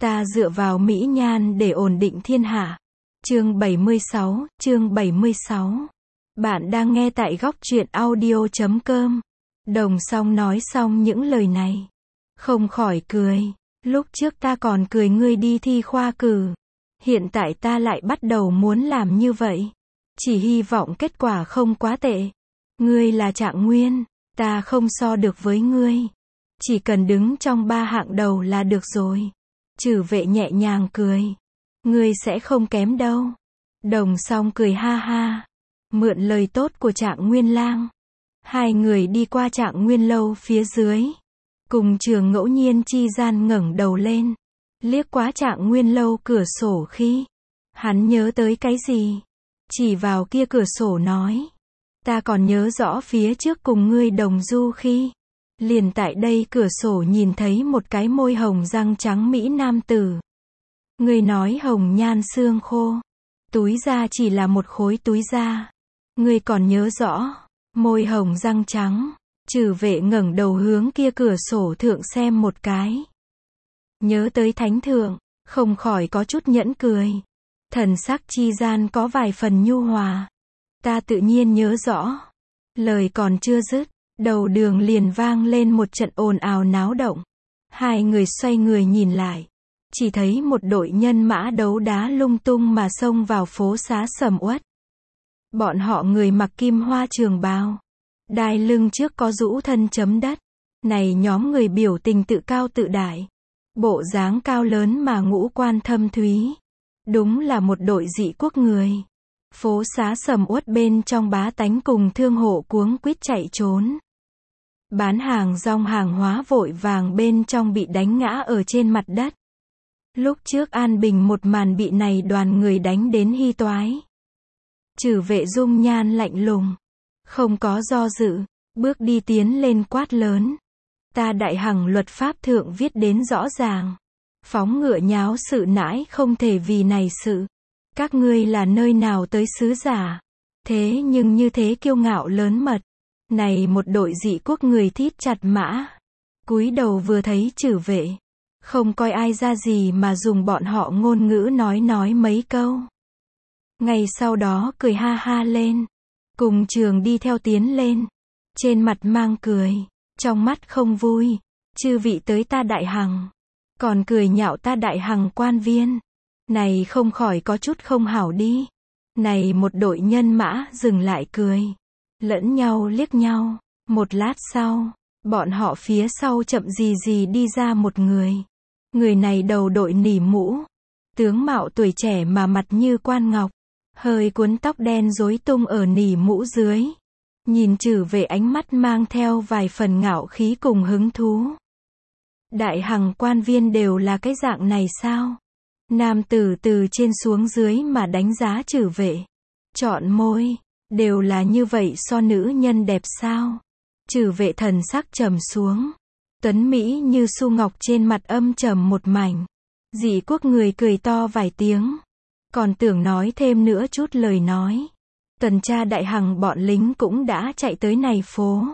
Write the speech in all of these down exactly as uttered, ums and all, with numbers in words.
Ta dựa vào mỹ nhan để ổn định thiên hạ. Chương bảy mươi sáu, chương bảy mươi sáu. Bạn đang nghe tại góc truyện audio chấm com. Đồng Song nói xong những lời này, không khỏi cười. Lúc trước ta còn cười ngươi đi thi khoa cử. Hiện tại ta lại bắt đầu muốn làm như vậy. Chỉ hy vọng kết quả không quá tệ. Ngươi là Trạng Nguyên, ta không so được với ngươi. Chỉ cần đứng trong ba hạng đầu là được rồi. Trừ Vệ nhẹ nhàng cười. Ngươi sẽ không kém đâu. Đồng Song cười ha ha. Mượn lời tốt của Trạng Nguyên lang. Hai người đi qua Trạng Nguyên lâu phía dưới. Cùng Trường ngẫu nhiên chi gian ngẩng đầu lên. Liếc qua Trạng Nguyên lâu cửa sổ khi hắn nhớ tới cái gì. Chỉ vào kia cửa sổ nói. Ta còn nhớ rõ phía trước cùng ngươi đồng du khi. Liền tại đây cửa sổ nhìn thấy một cái môi hồng răng trắng mỹ nam tử. Ngươi nói hồng nhan xương khô. Túi da chỉ là một khối túi da. Ngươi còn nhớ rõ. Môi hồng răng trắng. Trừ Vệ ngẩng đầu hướng kia cửa sổ thượng xem một cái. Nhớ tới thánh thượng, không khỏi có chút nhẫn cười. Thần sắc chi gian có vài phần nhu hòa. Ta tự nhiên nhớ rõ. Lời còn chưa dứt, đầu đường liền vang lên một trận ồn ào náo động. Hai người xoay người nhìn lại. Chỉ thấy một đội nhân mã đấu đá lung tung mà xông vào phố xá sầm uất. Bọn họ người mặc kim hoa trường bào. Đai lưng trước có rũ thân chấm đất. Này nhóm người biểu tình tự cao tự đại. Bộ dáng cao lớn mà ngũ quan thâm thúy. Đúng là một đội dị quốc người. Phố xá sầm uất bên trong bá tánh cùng thương hộ cuống quýt chạy trốn. Bán hàng rong hàng hóa vội vàng bên trong bị đánh ngã ở trên mặt đất. Lúc trước An Bình một màn bị này đoàn người đánh đến hy toái. Trừ Vệ dung nhan lạnh lùng. Không có do dự. Bước đi tiến lên quát lớn. Ta Đại Hằng luật pháp thượng viết đến rõ ràng. Phóng ngựa nháo sự nãi không thể vì này sự. Các ngươi là nơi nào tới sứ giả. Thế nhưng như thế kiêu ngạo lớn mật. Này một đội dị quốc người thít chặt mã. Cúi đầu vừa thấy Trừ Vệ. Không coi ai ra gì mà dùng bọn họ ngôn ngữ nói nói mấy câu. Ngay sau đó cười ha ha lên. Cùng Trường đi theo tiến lên. Trên mặt mang cười. Trong mắt không vui. Chư vị tới ta Đại Hằng. Còn cười nhạo ta Đại Hằng quan viên. Này không khỏi có chút không hảo đi. Này một đội nhân mã dừng lại cười. Lẫn nhau liếc nhau. Một lát sau. Bọn họ phía sau chậm gì gì đi ra một người. Người này đầu đội nỉ mũ. Tướng mạo tuổi trẻ mà mặt như quan ngọc. Hơi cuốn tóc đen rối tung ở nỉ mũ dưới. Nhìn Trừ Vệ ánh mắt mang theo vài phần ngạo khí cùng hứng thú. Đại Hằng quan viên đều là cái dạng này sao? Nam tử từ trên xuống dưới mà đánh giá Trừ Vệ. Chọn môi. Đều là như vậy so nữ nhân đẹp sao? Trừ Vệ thần sắc trầm xuống. Tuấn Mỹ như su ngọc trên mặt âm trầm một mảnh. Dị quốc người cười to vài tiếng. Còn tưởng nói thêm nữa chút lời nói. Tuần tra Đại Hằng bọn lính cũng đã chạy tới này phố.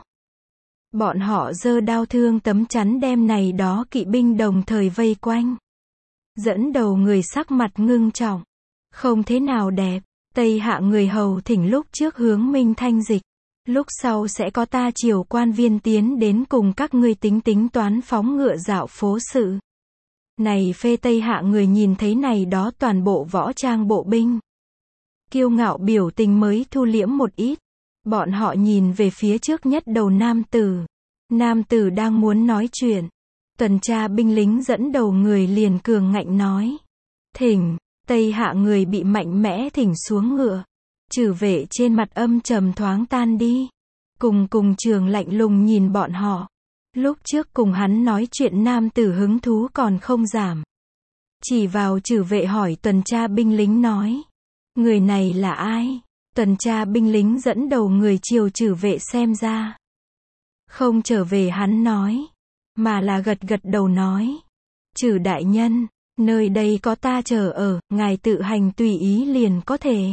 Bọn họ giơ đao thương tấm chắn đem này đó kỵ binh đồng thời vây quanh. Dẫn đầu người sắc mặt ngưng trọng. Không thế nào đẹp. Tây hạ người hầu thỉnh lúc trước hướng Minh Thanh dịch. Lúc sau sẽ có ta triều quan viên tiến đến cùng các ngươi tính tính toán phóng ngựa dạo phố sự. Này phê Tây hạ người nhìn thấy này đó toàn bộ võ trang bộ binh. Kiêu ngạo biểu tình mới thu liễm một ít. Bọn họ nhìn về phía trước nhất đầu nam tử. Nam tử đang muốn nói chuyện. Tuần tra binh lính dẫn đầu người liền cường ngạnh nói. Thỉnh, Tây hạ người bị mạnh mẽ thỉnh xuống ngựa. Trừ Vệ trên mặt âm trầm thoáng tan đi. Cùng cùng Trường lạnh lùng nhìn bọn họ. Lúc trước cùng hắn nói chuyện nam tử hứng thú còn không giảm. Chỉ vào Trừ Vệ hỏi tuần tra binh lính nói. Người này là ai? Tuần tra binh lính dẫn đầu người chiều Trừ Vệ xem ra. Không trở về hắn nói. Mà là gật gật đầu nói. Trừ đại nhân, nơi đây có ta chờ ở, ngài tự hành tùy ý liền có thể.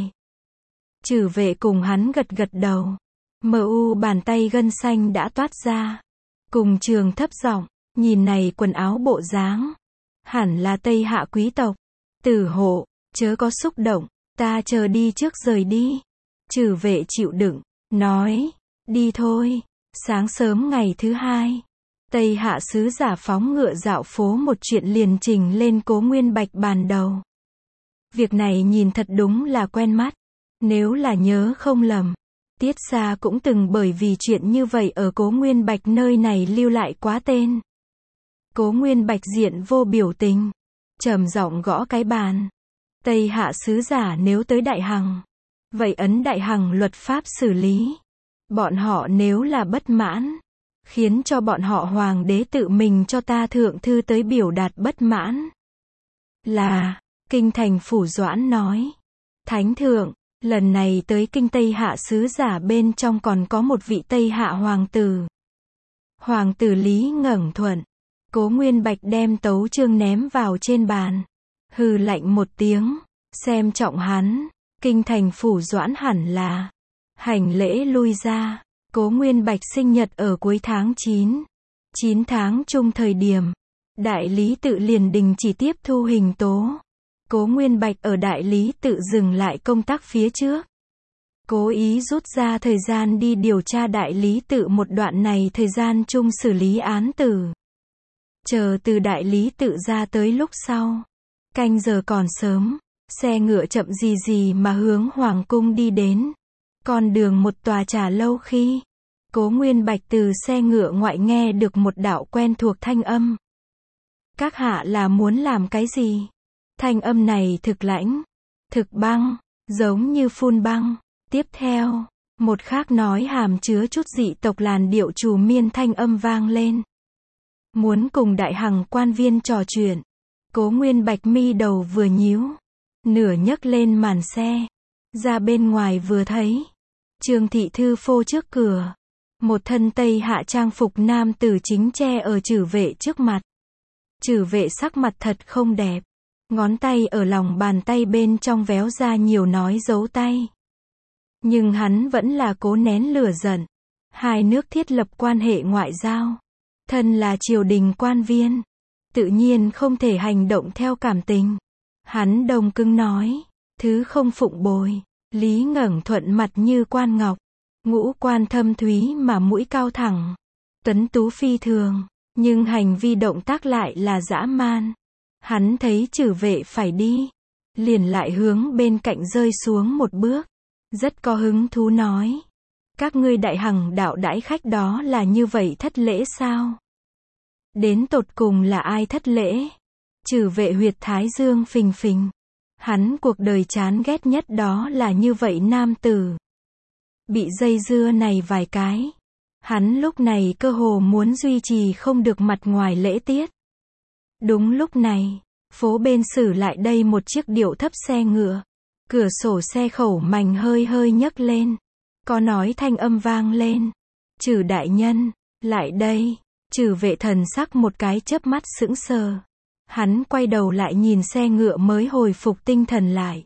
Trừ Vệ cùng hắn gật gật đầu. Mờ u bàn tay gân xanh đã toát ra. Cùng Trường thấp giọng, nhìn này quần áo bộ dáng. hẳn là Tây Hạ quý tộc. Tử hộ, chớ có xúc động, ta chờ đi trước rời đi. Trừ vệ chịu đựng, nói, đi thôi. Sáng sớm ngày thứ hai, Tây Hạ sứ giả phóng ngựa dạo phố một chuyện liền trình lên Cố Nguyên Bạch bàn đầu. Việc này nhìn thật đúng là quen mắt. Nếu là nhớ không lầm, Tiết Xa cũng từng bởi vì chuyện như vậy ở Cố Nguyên Bạch nơi này lưu lại quá tên. Cố Nguyên Bạch diện vô biểu tình, trầm giọng gõ cái bàn. Tây Hạ sứ giả nếu tới Đại Hằng, vậy ấn Đại Hằng luật pháp xử lý. Bọn họ nếu là bất mãn, khiến cho bọn họ hoàng đế tự mình cho ta thượng thư tới biểu đạt bất mãn. Là, kinh thành phủ Doãn nói. Thánh thượng, lần này tới kinh Tây Hạ sứ giả bên trong còn có một vị Tây Hạ hoàng tử. Hoàng tử Lý Ngẩng Thuận. Cố Nguyên Bạch đem tấu chương ném vào trên bàn. Hừ lạnh một tiếng, xem trọng hắn. Kinh thành phủ Doãn hẳn là hành lễ lui ra. Cố Nguyên Bạch sinh nhật ở cuối tháng chín. chín tháng chung thời điểm, Đại Lý Tự liền đình chỉ tiếp thu hình tố. Cố Nguyên Bạch ở Đại Lý Tự dừng lại công tác phía trước. Cố ý rút ra thời gian đi điều tra Đại Lý Tự một đoạn này thời gian chung xử lý án tử. Chờ từ Đại Lý Tự ra tới lúc sau. Canh giờ còn sớm, xe ngựa chậm gì gì mà hướng Hoàng cung đi đến. Con đường một tòa trà lâu khi, Cố Nguyên Bạch từ xe ngựa ngoại nghe được một đạo quen thuộc thanh âm. Các hạ là muốn làm cái gì? Thanh âm này thực lãnh, thực băng, giống như phun băng. Tiếp theo, một khác nói hàm chứa chút dị tộc làn điệu trù miên thanh âm vang lên. Muốn cùng Đại Hằng quan viên trò chuyện. Cố Nguyên Bạch mi đầu vừa nhíu, nửa nhấc lên màn xe, ra bên ngoài vừa thấy Trương thị thư phô trước cửa, một thân Tây Hạ trang phục nam tử chính che ở Trử vệ trước mặt. Trử vệ sắc mặt thật không đẹp, ngón tay ở lòng bàn tay bên trong véo ra nhiều nói dấu tay. Nhưng hắn vẫn là cố nén lửa giận. Hai nước thiết lập quan hệ ngoại giao, thân là triều đình quan viên, tự nhiên không thể hành động theo cảm tình. Hắn đông cứng nói, thứ không phụng bồi. Lý Ngẩng Thuận mặt như quan ngọc, ngũ quan thâm thúy mà mũi cao thẳng, tuấn tú phi thường, nhưng hành vi động tác lại là dã man. Hắn thấy Trử vệ phải đi, liền lại hướng bên cạnh rơi xuống một bước, rất có hứng thú nói, các ngươi Đại Hằng đạo đãi khách đó là như vậy thất lễ sao? Đến tột cùng là ai thất lễ? Trử vệ huyệt thái dương phình phình. Hắn cuộc đời chán ghét nhất đó là như vậy nam tử. Bị dây dưa này vài cái, hắn lúc này cơ hồ muốn duy trì không được mặt ngoài lễ tiết. Đúng lúc này, phố bên xử lại đây một chiếc điệu thấp xe ngựa. Cửa sổ xe khẩu mảnh hơi hơi nhấc lên. Có nói thanh âm vang lên. Trử đại nhân, lại đây. Trử vệ thần sắc một cái chớp mắt sững sờ. Hắn quay đầu lại nhìn xe ngựa mới hồi phục tinh thần lại.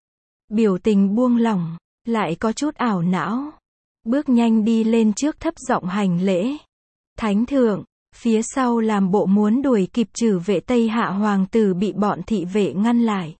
Biểu tình buông lỏng, lại có chút ảo não. Bước nhanh đi lên trước thấp giọng hành lễ. Thánh thượng, phía sau làm bộ muốn đuổi kịp Trử vệ Tây Hạ hoàng tử bị bọn thị vệ ngăn lại.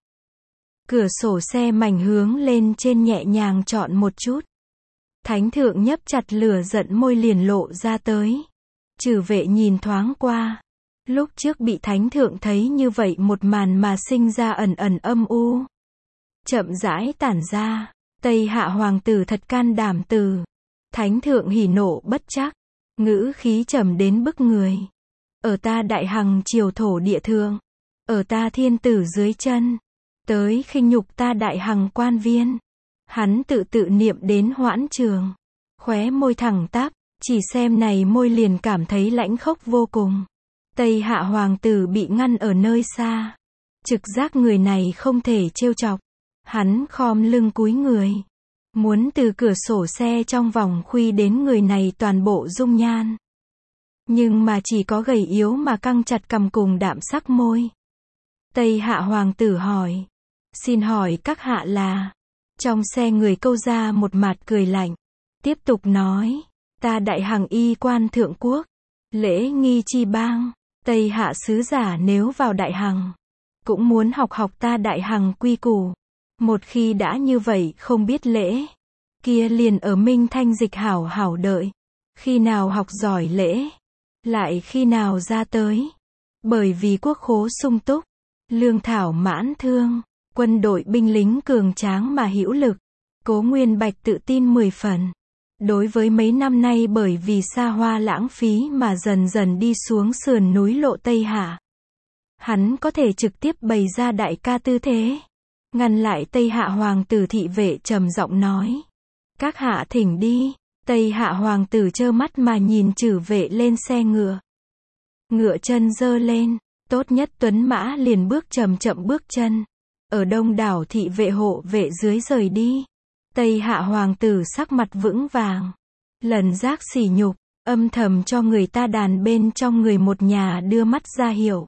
Cửa sổ xe mảnh hướng lên trên nhẹ nhàng chọn một chút. Thánh thượng nhấp chặt lửa giận môi liền lộ ra tới. Trử vệ nhìn thoáng qua. Lúc trước bị thánh thượng thấy như vậy một màn mà sinh ra ẩn ẩn âm u. Chậm rãi tản ra. Tây Hạ hoàng tử thật can đảm từ. Thánh thượng hỉ nộ bất trắc. Ngữ khí trầm đến bức người. Ở ta Đại Hằng triều thổ địa thượng. Ở ta thiên tử dưới chân. Tới khinh nhục ta Đại Hằng quan viên. Hắn tự tự niệm đến Hoãn Trường. Khóe môi thẳng tắp. Chỉ xem này môi liền cảm thấy lãnh khốc vô cùng. Tây Hạ hoàng tử bị ngăn ở nơi xa. Trực giác người này không thể trêu chọc. Hắn khom lưng cúi người. Muốn từ cửa sổ xe trong vòng khuy đến người này toàn bộ dung nhan. Nhưng mà chỉ có gầy yếu mà căng chặt cằm cùng đạm sắc môi. Tây Hạ hoàng tử hỏi. Xin hỏi các hạ là. Trong xe người câu ra một mạt cười lạnh. Tiếp tục nói. Ta Đại Hằng y quan thượng quốc. Lễ nghi chi bang. Tây Hạ sứ giả nếu vào Đại Hằng, cũng muốn học học ta Đại Hằng quy củ. Một khi đã như vậy không biết lễ, kia liền ở Minh Thanh Dịch hảo hảo đợi. Khi nào học giỏi lễ, lại khi nào ra tới. Bởi vì quốc khố sung túc, lương thảo mãn thương, quân đội binh lính cường tráng mà hữu lực. Cố Nguyên Bạch tự tin mười phần. Đối với mấy năm nay bởi vì xa hoa lãng phí mà dần dần đi xuống sườn núi lộ Tây Hạ, hắn có thể trực tiếp bày ra đại ca tư thế. Ngăn lại Tây Hạ hoàng tử thị vệ trầm giọng nói. Các hạ thỉnh đi. Tây Hạ hoàng tử trơ mắt mà nhìn trừ vệ lên xe ngựa. Ngựa chân giơ lên, tốt nhất tuấn mã liền bước chậm chậm bước chân. Ở đông đảo thị vệ hộ vệ dưới rời đi. Tây Hạ hoàng tử sắc mặt vững vàng. Lần giác sỉ nhục, âm thầm cho người ta đàn bên trong người một nhà đưa mắt ra hiệu.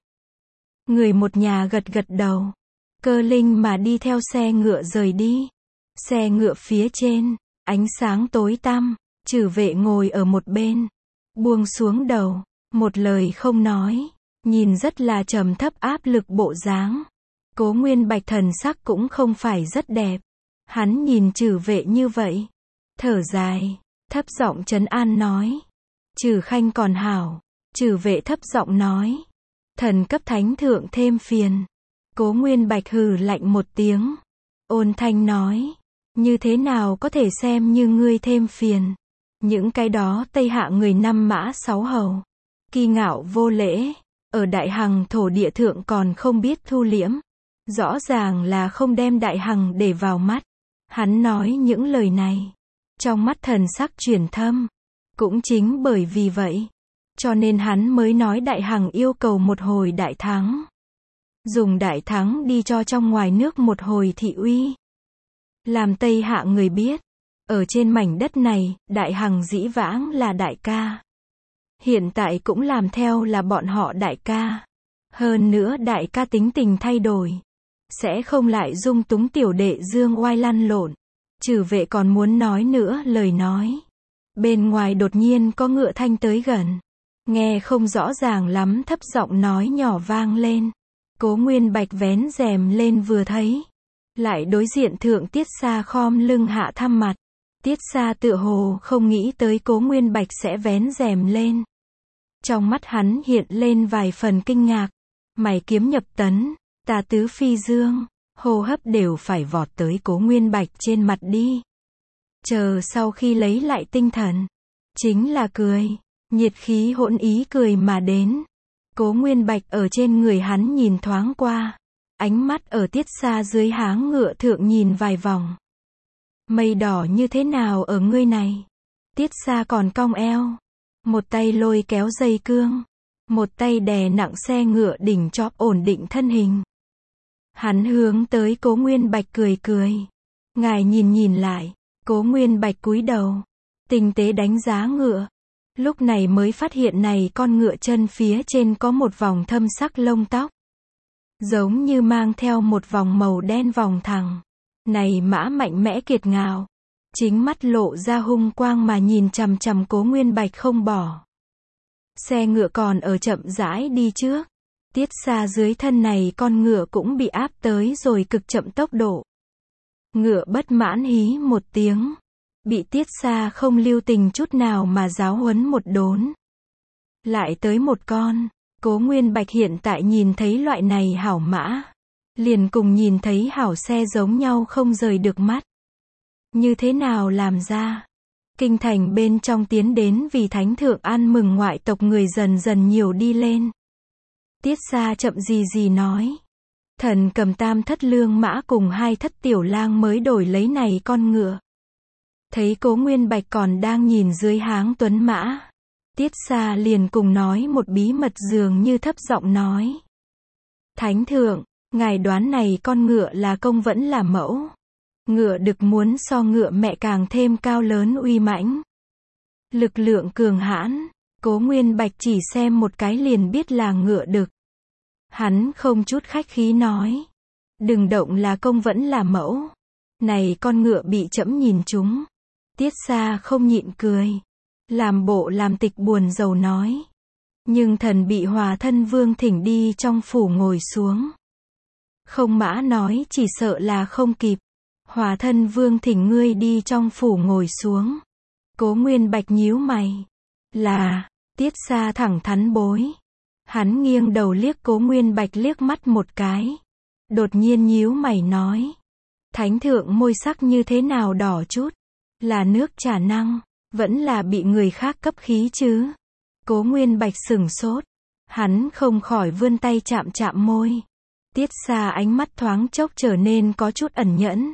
Người một nhà gật gật đầu. Cơ linh mà đi theo xe ngựa rời đi. Xe ngựa phía trên, ánh sáng tối tăm, trừ vệ ngồi ở một bên. Buông xuống đầu, một lời không nói, nhìn rất là trầm thấp áp lực bộ dáng. Cố Nguyên Bạch thần sắc cũng không phải rất đẹp. Hắn nhìn trừ vệ như vậy, thở dài, thấp giọng trấn an nói. Trừ khanh còn hảo. Trừ vệ thấp giọng nói. Thần cấp thánh thượng thêm phiền. Cố Nguyên Bạch hừ lạnh một tiếng. Ôn thanh nói. Như thế nào có thể xem như ngươi thêm phiền. Những cái đó Tây Hạ người năm mã sáu hầu. Kỳ ngạo vô lễ. Ở Đại Hằng thổ địa thượng còn không biết thu liễm. Rõ ràng là không đem Đại Hằng để vào mắt. Hắn nói những lời này. Trong mắt thần sắc chuyển thâm. Cũng chính bởi vì vậy. Cho nên hắn mới nói Đại Hằng yêu cầu một hồi đại thắng. Dùng đại thắng đi cho trong ngoài nước một hồi thị uy. Làm Tây Hạ người biết. Ở trên mảnh đất này, Đại Hằng dĩ vãng là đại ca. Hiện tại cũng làm theo là bọn họ đại ca. Hơn nữa đại ca tính tình thay đổi. Sẽ không lại dung túng tiểu đệ dương oai lăn lộn. Trừ vệ còn muốn nói nữa lời nói. Bên ngoài đột nhiên có ngựa thanh tới gần. Nghe không rõ ràng lắm thấp giọng nói nhỏ vang lên. Cố Nguyên Bạch vén rèm lên vừa thấy. Lại đối diện thượng Tiết Sa khom lưng hạ thăm mặt. Tiết Sa tựa hồ không nghĩ tới Cố Nguyên Bạch sẽ vén rèm lên. Trong mắt hắn hiện lên vài phần kinh ngạc. Mày kiếm nhập tấn, tà tứ phi dương, hô hấp đều phải vọt tới Cố Nguyên Bạch trên mặt đi. Chờ sau khi lấy lại tinh thần, chính là cười, nhiệt khí hỗn ý cười mà đến. Cố Nguyên Bạch ở trên người hắn nhìn thoáng qua, ánh mắt ở Tiết Sa dưới háng ngựa thượng nhìn vài vòng. Mây đỏ như thế nào ở ngươi này? Tiết Sa còn cong eo, một tay lôi kéo dây cương, một tay đè nặng xe ngựa đỉnh chóp ổn định thân hình. Hắn hướng tới Cố Nguyên Bạch cười cười. Ngài nhìn nhìn lại. Cố Nguyên Bạch cúi đầu, tinh tế đánh giá ngựa. Lúc này mới phát hiện này con ngựa chân phía trên có một vòng thâm sắc lông tóc. Giống như mang theo một vòng màu đen vòng thẳng. Này mã mạnh mẽ kiệt ngạo. Chính mắt lộ ra hung quang mà nhìn chằm chằm Cố Nguyên Bạch không bỏ. Xe ngựa còn ở chậm rãi đi trước. Tiết Sa dưới thân này con ngựa cũng bị áp tới rồi cực chậm tốc độ. Ngựa bất mãn hí một tiếng. Bị Tiết Sa không lưu tình chút nào mà giáo huấn một đốn. Lại tới một con. Cố Nguyên Bạch hiện tại nhìn thấy loại này hảo mã. Liền cùng nhìn thấy hảo xe giống nhau không rời được mắt. Như thế nào làm ra? Kinh thành bên trong tiến đến vì thánh thượng ăn mừng ngoại tộc người dần dần nhiều đi lên. Tiết Sa chậm gì gì nói. Thần cầm tam thất lương mã cùng hai thất tiểu lang mới đổi lấy này con ngựa. Thấy Cố Nguyên Bạch còn đang nhìn dưới háng tuấn mã. Tiết Sa liền cùng nói một bí mật dường như thấp giọng nói. Thánh thượng, ngài đoán này con ngựa là công vẫn là mẫu. Ngựa đực muốn so ngựa mẹ càng thêm cao lớn uy mãnh. Lực lượng cường hãn. Cố Nguyên Bạch chỉ xem một cái liền biết là ngựa đực. Hắn không chút khách khí nói. Đừng động là công vẫn là mẫu. Này con ngựa bị trẫm nhìn trúng. Tiết Sa không nhịn cười. Làm bộ làm tịch buồn rầu nói. Nhưng thần bị Hòa Thân Vương thỉnh đi trong phủ ngồi xuống. Không mã nói chỉ sợ là không kịp. Hòa Thân Vương thỉnh ngươi đi trong phủ ngồi xuống. Cố Nguyên Bạch nhíu mày. Là, Tiết Xa thẳng thắn bối. Hắn nghiêng đầu liếc Cố Nguyên Bạch liếc mắt một cái. Đột nhiên nhíu mày nói. Thánh thượng môi sắc như thế nào đỏ chút? Là nước trà năng, vẫn là bị người khác cấp khí chứ? Cố Nguyên Bạch sửng sốt. Hắn không khỏi vươn tay chạm chạm môi. Tiết Xa ánh mắt thoáng chốc trở nên có chút ẩn nhẫn.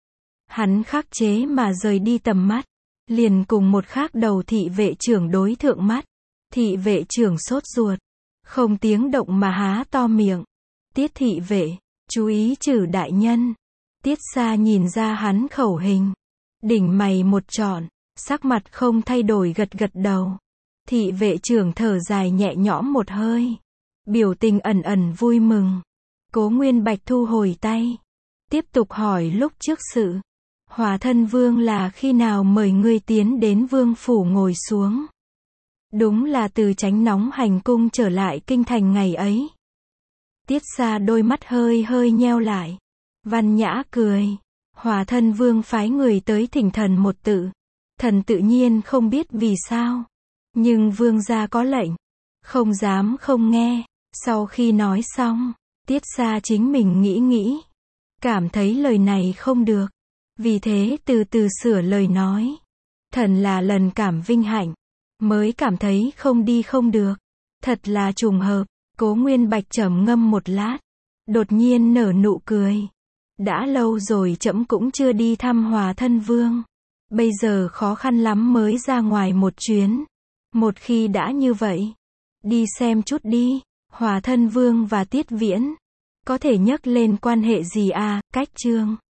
Hắn khắc chế mà rời đi tầm mắt. Liền cùng một khác đầu thị vệ trưởng đối thượng mắt. Thị vệ trưởng sốt ruột. Không tiếng động mà há to miệng. Tiết thị vệ, chú ý trừ đại nhân. Tiết Xa nhìn ra hắn khẩu hình. Đỉnh mày một trọn, sắc mặt không thay đổi gật gật đầu. Thị vệ trưởng thở dài nhẹ nhõm một hơi. Biểu tình ẩn ẩn vui mừng. Cố Nguyên Bạch thu hồi tay. Tiếp tục hỏi lúc trước sự. Hòa Thân Vương là khi nào mời ngươi tiến đến vương phủ ngồi xuống? Đúng là từ tránh nóng hành cung trở lại kinh thành ngày ấy. Tiết Xa đôi mắt hơi hơi nheo lại. Văn nhã cười. Hòa Thân Vương phái người tới thỉnh thần một tự. Thần tự nhiên không biết vì sao. Nhưng vương gia có lệnh. Không dám không nghe. Sau khi nói xong, Tiết Xa chính mình nghĩ nghĩ. Cảm thấy lời này không được. Vì thế từ từ sửa lời nói. Thần là lần cảm vinh hạnh. Mới cảm thấy không đi không được. Thật là trùng hợp. Cố Nguyên Bạch trầm ngâm một lát. Đột nhiên nở nụ cười. Đã lâu rồi trẫm cũng chưa đi thăm Hòa Thân Vương. Bây giờ khó khăn lắm mới ra ngoài một chuyến. Một khi đã như vậy, đi xem chút đi. Hòa Thân Vương và Tiết Viễn có thể nhắc lên quan hệ gì à? Cách chương